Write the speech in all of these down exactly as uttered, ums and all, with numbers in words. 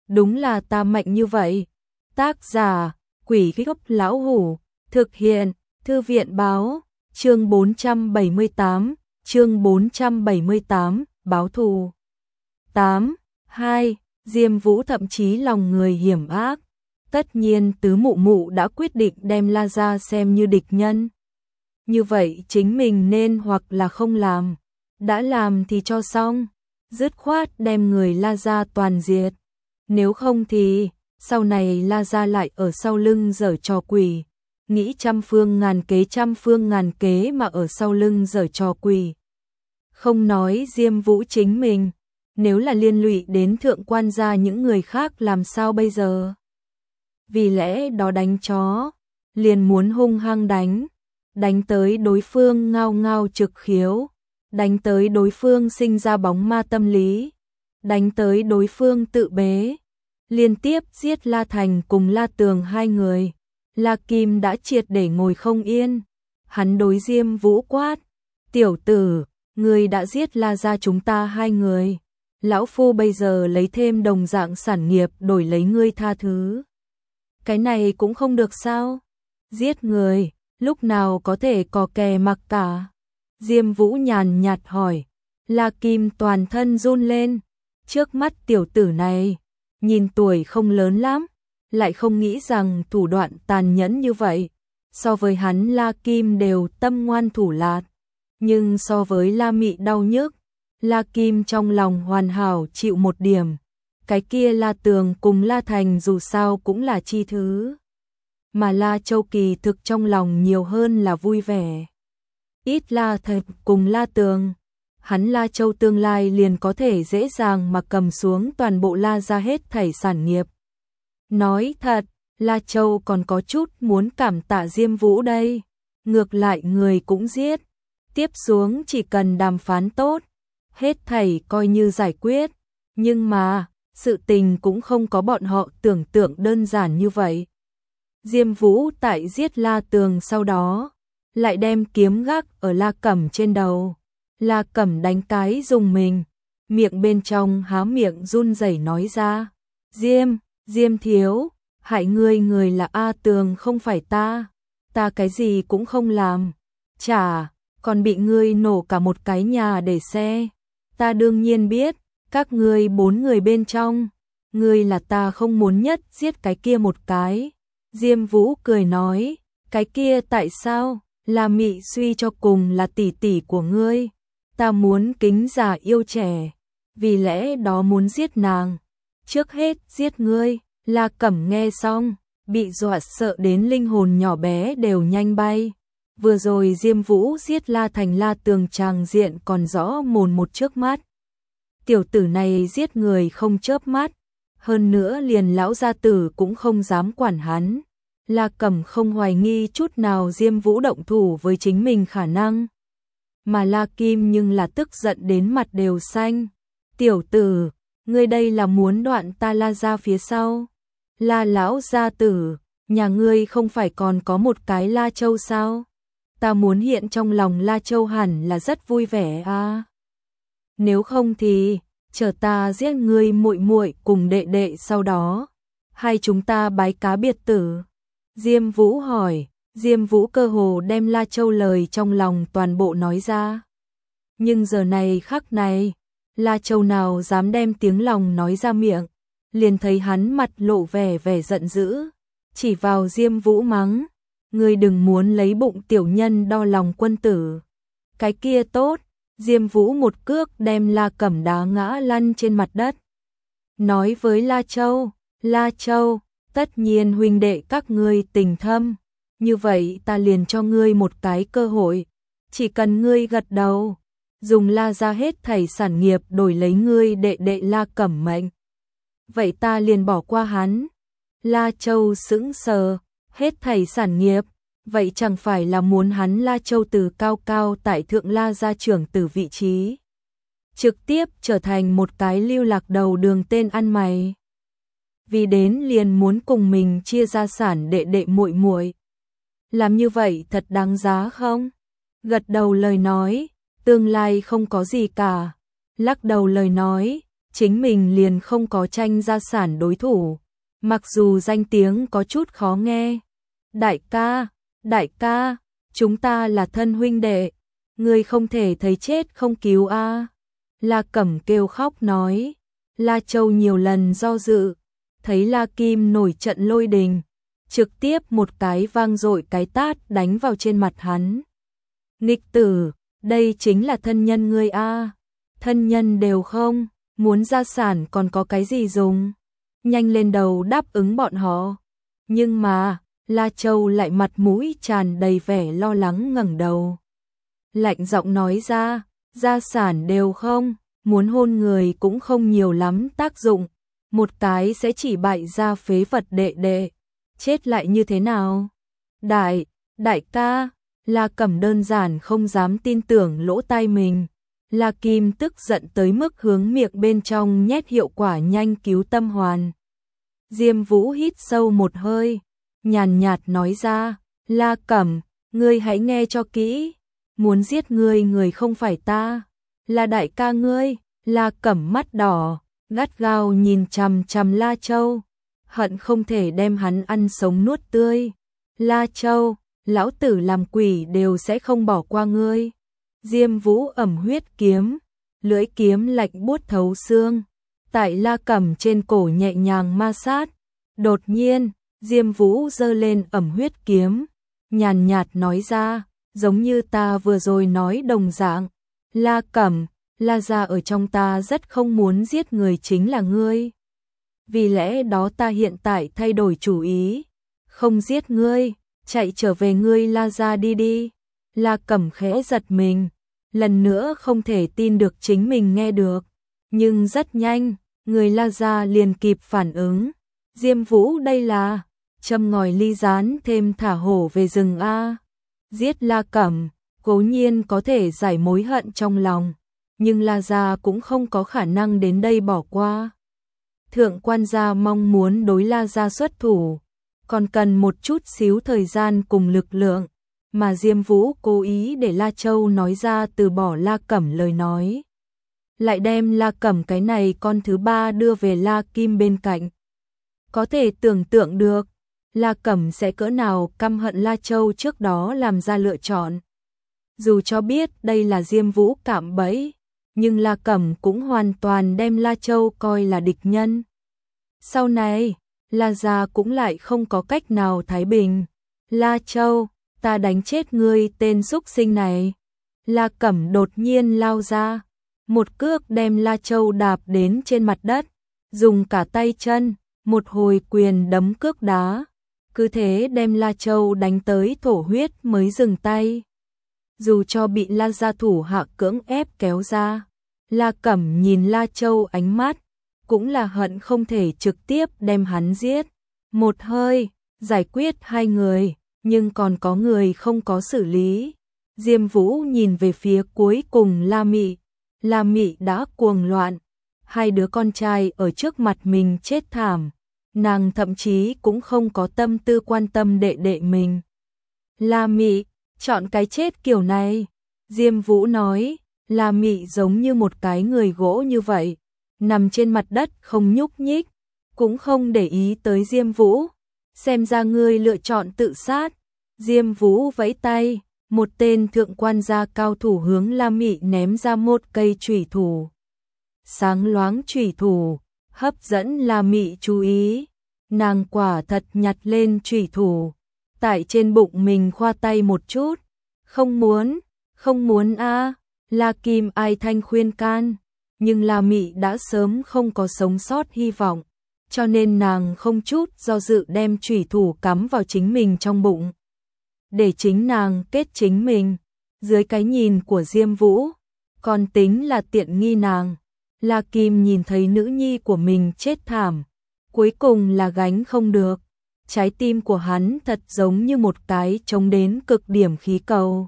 đúng là ta mạnh như vậy. Tác giả, Quỷ Gốc Lão Hủ, thực hiện, Thư viện Báo, chương bốn trăm bảy mươi tám, chương bốn trăm bảy mươi tám, báo thù. tám. hai. Diêm Vũ thậm chí lòng người hiểm ác. Tất nhiên tứ mụ mụ đã quyết định đem La Gia xem như địch nhân. Như vậy chính mình nên hoặc là không làm. Đã làm thì cho xong. Dứt khoát đem người La Gia toàn diệt. Nếu không thì, sau này La Gia lại ở sau lưng giở trò quỷ. Nghĩ trăm phương ngàn kế trăm phương ngàn kế mà ở sau lưng giở trò quỷ. Không nói Diêm Vũ chính mình, nếu là liên lụy đến thượng quan gia những người khác làm sao bây giờ? Vì lẽ đó đánh chó, liền muốn hung hăng đánh, đánh tới đối phương ngao ngao trực khiếu, đánh tới đối phương sinh ra bóng ma tâm lý, đánh tới đối phương tự bế, liên tiếp giết La Thành cùng La Tường hai người. La Kim đã triệt để ngồi không yên, hắn đối Diêm Vũ quát, tiểu tử, ngươi đã giết La Gia chúng ta hai người, lão phu bây giờ lấy thêm đồng dạng sản nghiệp đổi lấy ngươi tha thứ. Cái này cũng không được sao? Giết người, lúc nào có thể cò kè mặc cả? Diêm Vũ nhàn nhạt hỏi. La Kim toàn thân run lên, trước mắt tiểu tử này, nhìn tuổi không lớn lắm, lại không nghĩ rằng thủ đoạn tàn nhẫn như vậy. So với hắn La Kim đều tâm ngoan thủ lạt, nhưng so với La Mị đau nhức, La Kim trong lòng hoàn hảo chịu một điểm. Cái kia La Tường cùng La Thành dù sao cũng là chi thứ. Mà La Châu kỳ thực trong lòng nhiều hơn là vui vẻ. Ít La Thật cùng La Tường, hắn La Châu tương lai liền có thể dễ dàng mà cầm xuống toàn bộ La Gia hết thảy sản nghiệp. Nói thật, La Châu còn có chút muốn cảm tạ Diêm Vũ đây. Ngược lại người cũng giết. Tiếp xuống chỉ cần đàm phán tốt, hết thảy coi như giải quyết. Nhưng mà, sự tình cũng không có bọn họ tưởng tượng đơn giản như vậy. Diêm Vũ tại giết La Tường sau đó, lại đem kiếm gác ở La Cẩm trên đầu. La Cẩm đánh cái dùng mình, miệng bên trong há miệng run rẩy nói ra. Diêm, Diêm thiếu, hại ngươi người là A Tường không phải ta, ta cái gì cũng không làm. Chả, còn bị ngươi nổ cả một cái nhà để xe. Ta đương nhiên biết, các ngươi bốn người bên trong, ngươi là ta không muốn nhất giết cái kia một cái. Diêm Vũ cười nói, cái kia tại sao? La Mị suy cho cùng là tỷ tỷ của ngươi, ta muốn kính già yêu trẻ, vì lẽ đó muốn giết nàng. Trước hết giết ngươi. La Cẩm nghe xong, bị dọa sợ đến linh hồn nhỏ bé đều nhanh bay. Vừa rồi Diêm Vũ giết La Thành La Tường tràng diện còn rõ mồn một trước mắt. Tiểu tử này giết người không chớp mắt, hơn nữa liền lão gia tử cũng không dám quản hắn. La Cẩm không hoài nghi chút nào Diêm Vũ động thủ với chính mình khả năng. Mà La Kim nhưng là tức giận đến mặt đều xanh. Tiểu tử, ngươi đây là muốn đoạn ta La Gia phía sau. La lão gia tử, nhà ngươi không phải còn có một cái La Châu sao? Ta muốn hiện trong lòng La Châu hẳn là rất vui vẻ à. Nếu không thì, chờ ta giết ngươi muội muội cùng đệ đệ sau đó. Hay chúng ta bái cá biệt tử? Diêm Vũ hỏi. Diêm Vũ cơ hồ đem La Châu lời trong lòng toàn bộ nói ra. Nhưng giờ này khắc này, La Châu nào dám đem tiếng lòng nói ra miệng, liền thấy hắn mặt lộ vẻ vẻ giận dữ, chỉ vào Diêm Vũ mắng, ngươi đừng muốn lấy bụng tiểu nhân đo lòng quân tử. Cái kia tốt. Diêm Vũ một cước đem La Cẩm đá ngã lăn trên mặt đất. Nói với La Châu, La Châu, tất nhiên huynh đệ các ngươi tình thâm, như vậy ta liền cho ngươi một cái cơ hội, chỉ cần ngươi gật đầu, dùng La Gia hết thảy sản nghiệp đổi lấy ngươi đệ đệ La Cẩm mệnh. Vậy ta liền bỏ qua hắn. La Châu sững sờ, hết thảy sản nghiệp, vậy chẳng phải là muốn hắn La Châu từ cao cao tại thượng La Gia trưởng từ vị trí, trực tiếp trở thành một cái lưu lạc đầu đường tên ăn mày. Vì đến liền muốn cùng mình chia gia sản đệ đệ muội muội. Làm như vậy thật đáng giá không? Gật đầu lời nói, tương lai không có gì cả. Lắc đầu lời nói, chính mình liền không có tranh gia sản đối thủ, mặc dù danh tiếng có chút khó nghe. Đại ca, đại ca, chúng ta là thân huynh đệ, ngươi không thể thấy chết không cứu a. La Cẩm kêu khóc nói. La Châu nhiều lần do dự, thấy La Kim nổi trận lôi đình, trực tiếp một cái vang dội cái tát đánh vào trên mặt hắn. Nghịch tử, đây chính là thân nhân ngươi a. Thân nhân đều không, muốn gia sản còn có cái gì dùng. Nhanh lên đầu đáp ứng bọn họ. Nhưng mà, La Châu lại mặt mũi tràn đầy vẻ lo lắng ngẩng đầu. Lạnh giọng nói ra, gia sản đều không, muốn hôn người cũng không nhiều lắm tác dụng. Một cái sẽ chỉ bại gia phế vật đệ đệ. Chết lại như thế nào? Đại, đại ca, La Cẩm đơn giản không dám tin tưởng lỗ tai mình. La Kim tức giận tới mức hướng miệng bên trong nhét hiệu quả nhanh cứu tâm hoàn. Diêm Vũ hít sâu một hơi, nhàn nhạt nói ra, La Cẩm, ngươi hãy nghe cho kỹ, muốn giết ngươi người không phải ta, là đại ca ngươi. La Cẩm mắt đỏ, gắt gao nhìn chằm chằm La Châu, hận không thể đem hắn ăn sống nuốt tươi. La Châu, lão tử làm quỷ đều sẽ không bỏ qua ngươi. Diêm Vũ ẩm huyết kiếm, lưỡi kiếm lạnh buốt thấu xương, tại La Cẩm trên cổ nhẹ nhàng ma sát. Đột nhiên, Diêm Vũ giơ lên ẩm huyết kiếm, nhàn nhạt nói ra, giống như ta vừa rồi nói đồng dạng, La Cẩm, La gia ở trong ta rất không muốn giết người chính là ngươi. Vì lẽ đó ta hiện tại thay đổi chủ ý, không giết ngươi, chạy trở về ngươi La gia đi đi. La Cẩm khẽ giật mình, lần nữa không thể tin được chính mình nghe được, nhưng rất nhanh, người La gia liền kịp phản ứng. Diêm Vũ đây là châm ngòi ly gián thêm thả hổ về rừng a. Giết La Cẩm, cố nhiên có thể giải mối hận trong lòng, nhưng La gia cũng không có khả năng đến đây bỏ qua. Thượng quan gia mong muốn đối La gia xuất thủ, còn cần một chút xíu thời gian cùng lực lượng, mà Diêm Vũ cố ý để La Châu nói ra từ bỏ La Cẩm lời nói, lại đem La Cẩm cái này con thứ ba đưa về La Kim bên cạnh. Có thể tưởng tượng được, La Cẩm sẽ cỡ nào căm hận La Châu trước đó làm ra lựa chọn. Dù cho biết đây là Diêm Vũ cạm bẫy, nhưng La Cẩm cũng hoàn toàn đem La Châu coi là địch nhân. Sau này, La gia cũng lại không có cách nào thái bình. La Châu, ta đánh chết ngươi tên súc sinh này. La Cẩm đột nhiên lao ra, một cước đem La Châu đạp đến trên mặt đất, dùng cả tay chân, một hồi quyền đấm cước đá, cứ thế đem La Châu đánh tới thổ huyết mới dừng tay. Dù cho bị La gia thủ hạ cưỡng ép kéo ra, La Cẩm nhìn La Châu ánh mắt, cũng là hận không thể trực tiếp đem hắn giết. Một hơi, giải quyết hai người, nhưng còn có người không có xử lý. Diêm Vũ nhìn về phía cuối cùng La Mị, La Mị đã cuồng loạn, hai đứa con trai ở trước mặt mình chết thảm, nàng thậm chí cũng không có tâm tư quan tâm đệ đệ mình. La Mị, chọn cái chết kiểu này, Diêm Vũ nói. La Mị giống như một cái người gỗ như vậy, nằm trên mặt đất không nhúc nhích, cũng không để ý tới Diêm Vũ. Xem ra ngươi lựa chọn tự sát. Diêm Vũ vẫy tay, một tên thượng quan gia cao thủ hướng La Mị ném ra một cây chủy thủ. Sáng loáng chủy thủ, hấp dẫn La Mị chú ý. Nàng quả thật nhặt lên chủy thủ, tại trên bụng mình khoa tay một chút. Không muốn, không muốn a. La Kim ai thanh khuyên can, nhưng La Mị đã sớm không có sống sót hy vọng, cho nên nàng không chút do dự đem chủy thủ cắm vào chính mình trong bụng, để chính nàng kết chính mình. Dưới cái nhìn của Diêm Vũ, còn tính là tiện nghi nàng. La Kim nhìn thấy nữ nhi của mình chết thảm, cuối cùng là gánh không được. Trái tim của hắn thật giống như một cái trống đến cực điểm khí cầu.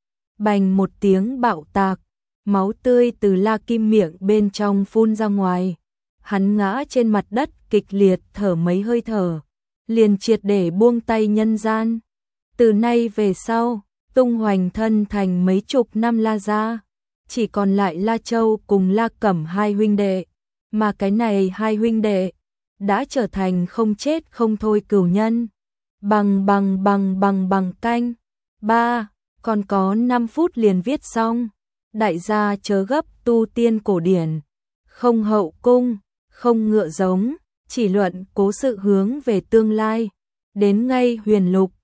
Bành một tiếng bạo tạc, máu tươi từ La Kim miệng bên trong phun ra ngoài. Hắn ngã trên mặt đất kịch liệt thở mấy hơi thở, liền triệt để buông tay nhân gian. Từ nay về sau, tung hoành thân thành mấy chục năm La gia, chỉ còn lại La Châu cùng La Cẩm hai huynh đệ. mà cái này hai huynh đệ đã trở thành không chết không thôi cửu nhân. Bằng bằng bằng bằng bằng canh. ba. Còn có năm phút liền viết xong. Đại gia chớ gấp, tu tiên cổ điển. Không hậu cung, không ngựa giống, chỉ luận cố sự hướng về tương lai. Đến ngay huyền lục,